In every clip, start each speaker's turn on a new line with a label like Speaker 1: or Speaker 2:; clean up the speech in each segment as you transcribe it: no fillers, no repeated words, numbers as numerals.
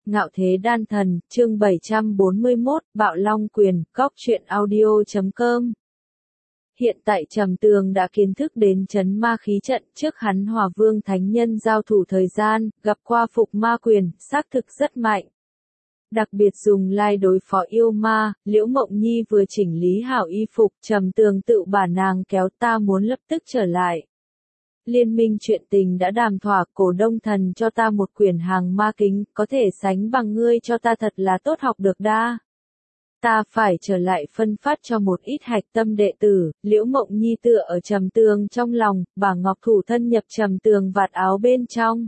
Speaker 1: Ngạo Thế Đan Thần, chương 741, Bạo Long Quyền, Góc Truyện Audio.com. Hiện tại Trầm Tường đã kiến thức đến chấn ma khí trận, trước hắn Hỏa Vương Thánh Nhân giao thủ thời gian, gặp qua phục ma quyền, xác thực rất mạnh. Đặc biệt dùng lai đối phó yêu ma, Liễu Mộng Nhi vừa chỉnh lý hảo y phục, Trầm Tường tự bả nàng kéo ta muốn lập tức trở lại. Liên minh chuyện tình đã đàm thỏa, Cổ Đông Thần cho ta một quyển hàng ma kính, có thể sánh bằng ngươi cho ta thật là tốt học được đa. Ta phải trở lại phân phát cho một ít hạch tâm đệ tử, Liễu Mộng Nhi tựa ở Trầm Tường trong lòng, bà ngọc thủ thân nhập Trầm Tường vạt áo bên trong.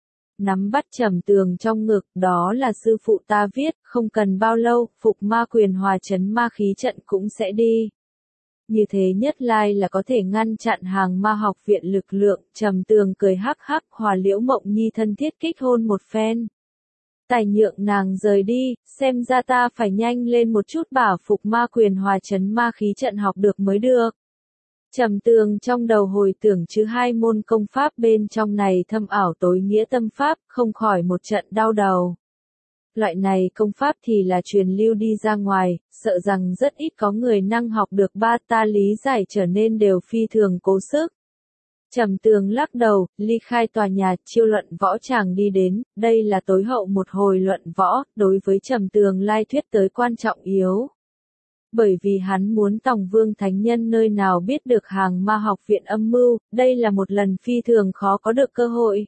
Speaker 1: Nắm bắt Trầm Tường trong ngực, đó là sư phụ ta viết, không cần bao lâu, phục ma quyền hòa chấn ma khí trận cũng sẽ đi. Như thế nhất lai là có thể ngăn chặn hàng ma học viện lực lượng, Trầm Tường cười hắc hắc, hòa Liễu Mộng Nhi thân thiết kích hôn một phen. Tài nhượng nàng rời đi, xem ra ta phải nhanh lên một chút bảo phục ma quyền hòa chấn ma khí trận học được mới được. Trầm Tường trong đầu hồi tưởng chứ hai môn công pháp bên trong này thâm ảo tối nghĩa tâm pháp, không khỏi một trận đau đầu. Loại này công pháp thì là truyền lưu đi ra ngoài, sợ rằng rất ít có người năng học được ba ta lý giải trở nên đều phi thường cố sức. Trầm Tường lắc đầu, ly khai tòa nhà, chiêu luận võ tràng đi đến, đây là tối hậu một hồi luận võ, đối với Trầm Tường lai thuyết tới quan trọng yếu. Bởi vì hắn muốn Tòng Vương Thánh Nhân nơi nào biết được hàng ma học viện âm mưu, đây là một lần phi thường khó có được cơ hội.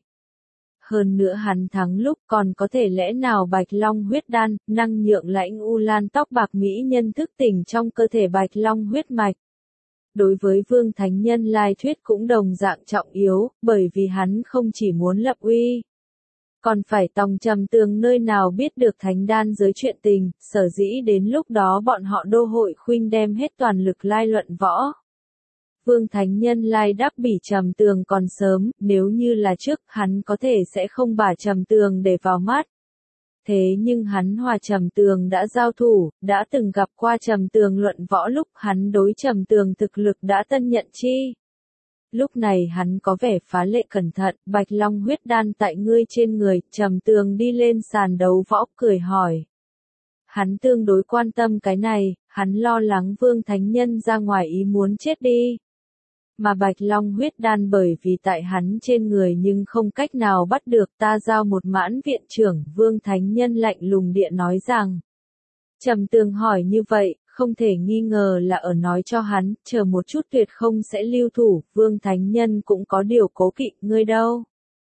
Speaker 1: Hơn nữa hắn thắng lúc còn có thể lẽ nào Bạch Long huyết đan, năng nhượng lãnh U Lan tóc bạc mỹ nhân thức tỉnh trong cơ thể Bạch Long huyết mạch. Đối với Vương Thánh Nhân lai thuyết cũng đồng dạng trọng yếu, bởi vì hắn không chỉ muốn lập uy, còn phải Tòng Trầm Tường nơi nào biết được thánh đan giới chuyện tình, sở dĩ đến lúc đó bọn họ đô hội khuynh đem hết toàn lực lai luận võ. Vương Thánh Nhân lai đáp bỉ Trầm Tường còn sớm, nếu như là trước, hắn có thể sẽ không bả Trầm Tường để vào mắt. Thế nhưng hắn hòa Trầm Tường đã giao thủ, đã từng gặp qua Trầm Tường luận võ lúc hắn đối Trầm Tường thực lực đã tân nhận chi. Lúc này hắn có vẻ phá lệ cẩn thận, Bạch Long huyết đan tại ngươi trên người, Trầm Tường đi lên sàn đấu võ, cười hỏi. Hắn tương đối quan tâm cái này, hắn lo lắng Vương Thánh Nhân ra ngoài ý muốn chết đi. Mà Bạch Long huyết đan bởi vì tại hắn trên người nhưng không cách nào bắt được, ta giao một mãn viện trưởng, Vương Thánh Nhân lạnh lùng điện nói rằng. Trầm Tường hỏi như vậy, không thể nghi ngờ là ở nói cho hắn, chờ một chút tuyệt không sẽ lưu thủ, Vương Thánh Nhân cũng có điều cố kỵ, ngươi đâu.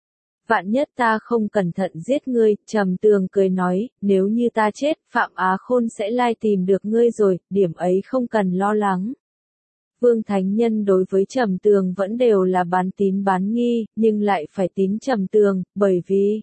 Speaker 1: Vạn nhất ta không cẩn thận giết ngươi, Trầm Tường cười nói, nếu như ta chết, Phạm Á Khôn sẽ lai tìm được ngươi rồi, điểm ấy không cần lo lắng. Vương Thánh Nhân đối với Trầm Tường vẫn đều là bán tín bán nghi, nhưng lại phải tín Trầm Tường, bởi vì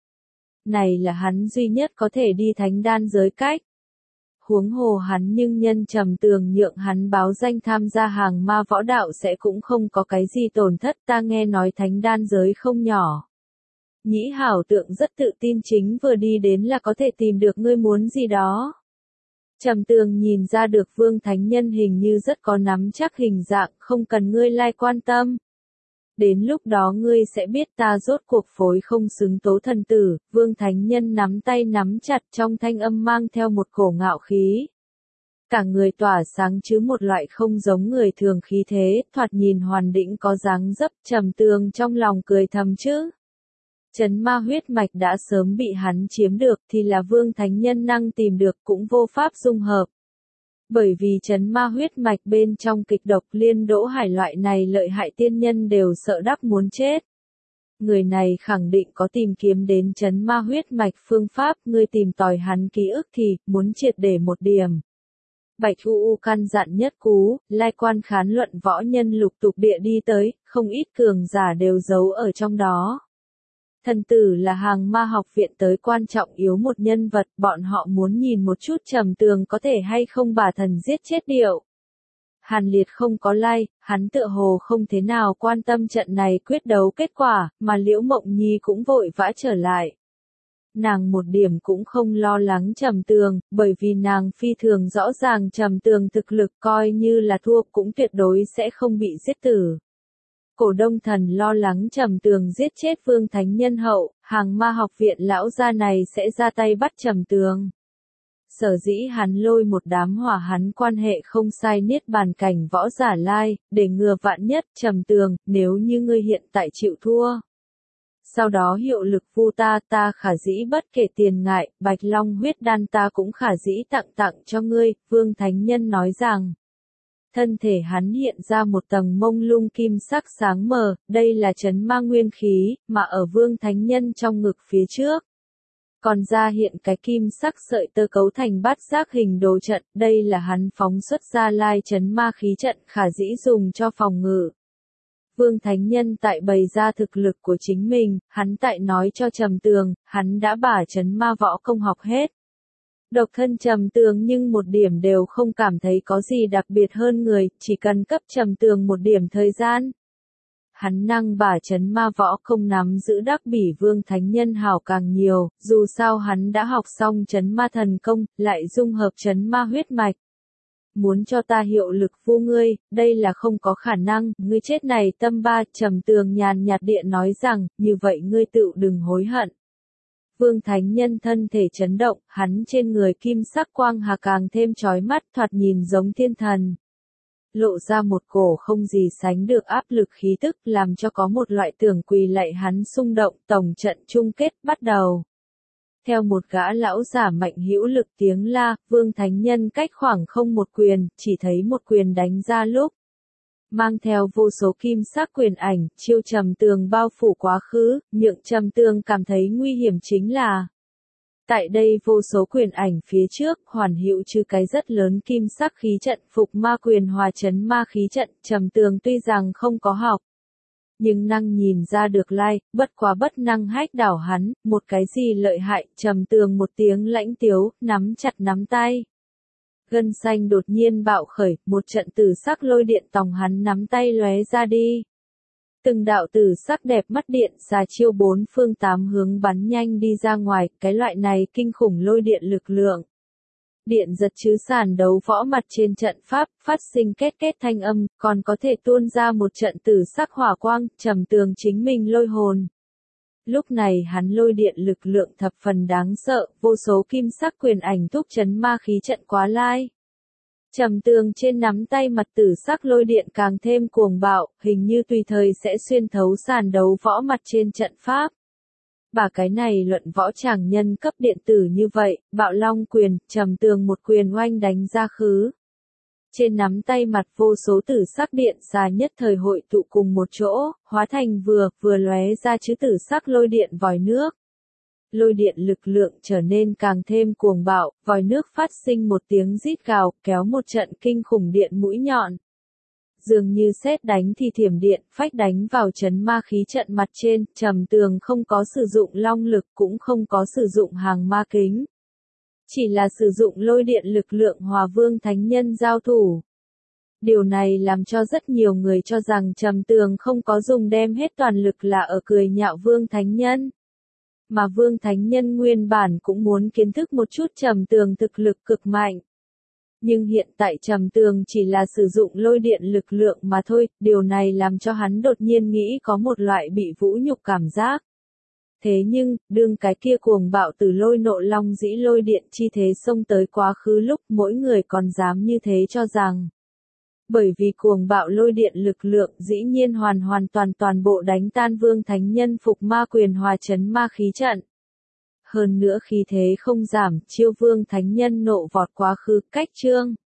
Speaker 1: này là hắn duy nhất có thể đi thánh đan giới cách. Huống hồ hắn nhưng nhân Trầm Tường nhượng hắn báo danh tham gia hàng ma võ đạo sẽ cũng không có cái gì tổn thất, ta nghe nói thánh đan giới không nhỏ. Nhĩ Hảo Tượng rất tự tin chính vừa đi đến là có thể tìm được ngươi muốn gì đó. Trầm Tường nhìn ra được Vương Thánh Nhân hình như rất có nắm chắc hình dạng, không cần ngươi lai quan tâm. Đến lúc đó ngươi sẽ biết ta rốt cuộc phối không xứng tố thần tử, Vương Thánh Nhân nắm tay nắm chặt trong thanh âm mang theo một cổ ngạo khí. Cả người tỏa sáng chứ một loại không giống người thường khí thế, thoạt nhìn hoàn đĩnh có dáng dấp, Trầm Tường trong lòng cười thầm chứ. Chấn ma huyết mạch đã sớm bị hắn chiếm được thì là Vương Thánh Nhân năng tìm được cũng vô pháp dung hợp. Bởi vì chấn ma huyết mạch bên trong kịch độc liên đỗ hải loại này lợi hại tiên nhân đều sợ đắc muốn chết. Người này khẳng định có tìm kiếm đến chấn ma huyết mạch phương pháp, ngươi tìm tòi hắn ký ức thì muốn triệt để một điểm. Bạch U căn dặn nhất cú, lai quan khán luận võ nhân lục tục địa đi tới, không ít cường giả đều giấu ở trong đó. Thần tử là hàng ma học viện tới quan trọng yếu một nhân vật, bọn họ muốn nhìn một chút Trầm Tường có thể hay không bà thần giết chết điệu. Hàn Liệt không có lai, hắn tựa hồ không thế nào quan tâm trận này quyết đấu kết quả, mà Liễu Mộng Nhi cũng vội vã trở lại. Nàng một điểm cũng không lo lắng Trầm Tường, bởi vì nàng phi thường rõ ràng Trầm Tường thực lực coi như là thua cũng tuyệt đối sẽ không bị giết tử. Cổ Đông Thần lo lắng Trầm Tường giết chết Vương Thánh Nhân hậu, Hàng Ma học viện lão gia này sẽ ra tay bắt Trầm Tường. Sở dĩ hắn lôi một đám hỏa hắn quan hệ không sai niết bàn cảnh võ giả lai, để ngừa vạn nhất. Trầm Tường, nếu như ngươi hiện tại chịu thua, sau đó hiệu lực vu ta khả dĩ bất kể tiền ngại, Bạch Long huyết đan ta cũng khả dĩ tặng cho ngươi. Vương Thánh Nhân nói rằng, thân thể hắn hiện ra một tầng mông lung kim sắc sáng mờ, đây là chấn ma nguyên khí, mà ở Vương Thánh Nhân trong ngực phía trước. Còn ra hiện cái kim sắc sợi tơ cấu thành bát giác hình đồ trận, đây là hắn phóng xuất ra lai chấn ma khí trận khả dĩ dùng cho phòng ngự. Vương Thánh Nhân tại bày ra thực lực của chính mình, hắn tại nói cho Trầm Tường, hắn đã bả chấn ma võ công học hết. Độc thân Trầm Tường nhưng một điểm đều không cảm thấy có gì đặc biệt hơn người, chỉ cần cấp Trầm Tường một điểm thời gian. Hắn năng bả chấn ma võ công nắm giữ đắc bỉ Vương Thánh Nhân hảo càng nhiều, dù sao hắn đã học xong chấn ma thần công, lại dung hợp chấn ma huyết mạch. Muốn cho ta hiệu lực vu ngươi, đây là không có khả năng, ngươi chết này tâm ba. Trầm Tường nhàn nhạt điện nói rằng, như vậy ngươi tự đừng hối hận. Vương Thánh Nhân thân thể chấn động, hắn trên người kim sắc quang hà càng thêm chói mắt, thoạt nhìn giống thiên thần. Lộ ra một cổ không gì sánh được áp lực khí tức, làm cho có một loại tưởng quỳ lạy hắn xung động. Tổng trận chung kết bắt đầu. Theo một gã lão giả mạnh hữu lực tiếng la, Vương Thánh Nhân cách khoảng không một quyền, chỉ thấy một quyền đánh ra lúc. Mang theo vô số kim sắc quyền ảnh, chiêu Trầm Tường bao phủ quá khứ, nhượng Trầm Tường cảm thấy nguy hiểm chính là. Tại đây vô số quyền ảnh phía trước, hoàn hữu chứ cái rất lớn kim sắc khí trận phục ma quyền hòa chấn ma khí trận. Trầm Tường tuy rằng không có học, nhưng năng nhìn ra được lai, bất quá bất năng hách đảo hắn, một cái gì lợi hại. Trầm Tường một tiếng lãnh tiếu, nắm chặt nắm tay. Gân xanh đột nhiên bạo khởi, một trận tử sắc lôi điện tòng hắn nắm tay lóe ra đi. Từng đạo tử sắc đẹp mắt điện xà chiêu bốn phương tám hướng bắn nhanh đi ra ngoài, cái loại này kinh khủng lôi điện lực lượng. Điện giật chứ sàn đấu võ mặt trên trận pháp, phát sinh két két thanh âm, còn có thể tuôn ra một trận tử sắc hỏa quang. Trầm Tường chính mình lôi hồn. Lúc này hắn lôi điện lực lượng thập phần đáng sợ, vô số kim sắc quyền ảnh thúc chấn ma khí trận quá lai. Trầm Tường trên nắm tay mặt tử sắc lôi điện càng thêm cuồng bạo, hình như tùy thời sẽ xuyên thấu sàn đấu võ mặt trên trận pháp. Bà cái này luận võ tràng nhân cấp điện tử như vậy, Bạo Long quyền, Trầm Tường một quyền oanh đánh ra khứ. Trên nắm tay mặt vô số tử sắc điện xà nhất thời hội tụ cùng một chỗ, hóa thành vừa lóe ra chứ tử sắc lôi điện vòi nước. Lôi điện lực lượng trở nên càng thêm cuồng bạo, vòi nước phát sinh một tiếng rít gào, kéo một trận kinh khủng điện mũi nhọn. Dường như sét đánh thì thiểm điện, phách đánh vào chấn ma khí trận mặt trên. Trầm Tường không có sử dụng long lực, cũng không có sử dụng hàng ma kính. Chỉ là sử dụng lôi điện lực lượng hòa Vương Thánh Nhân giao thủ. Điều này làm cho rất nhiều người cho rằng Trầm Tường không có dùng đem hết toàn lực là ở cười nhạo Vương Thánh Nhân. Mà Vương Thánh Nhân nguyên bản cũng muốn kiến thức một chút Trầm Tường thực lực cực mạnh. Nhưng hiện tại Trầm Tường chỉ là sử dụng lôi điện lực lượng mà thôi, điều này làm cho hắn đột nhiên nghĩ có một loại bị vũ nhục cảm giác. Thế nhưng, đương cái kia cuồng bạo từ lôi nộ long dĩ lôi điện chi thế xông tới quá khứ lúc mỗi người còn dám như thế cho rằng. Bởi vì cuồng bạo lôi điện lực lượng dĩ nhiên hoàn toàn bộ đánh tan Vương Thánh Nhân phục ma quyền hòa chấn ma khí trận. Hơn nữa khí thế không giảm, chiêu Vương Thánh Nhân nộ vọt quá khứ, cách trương.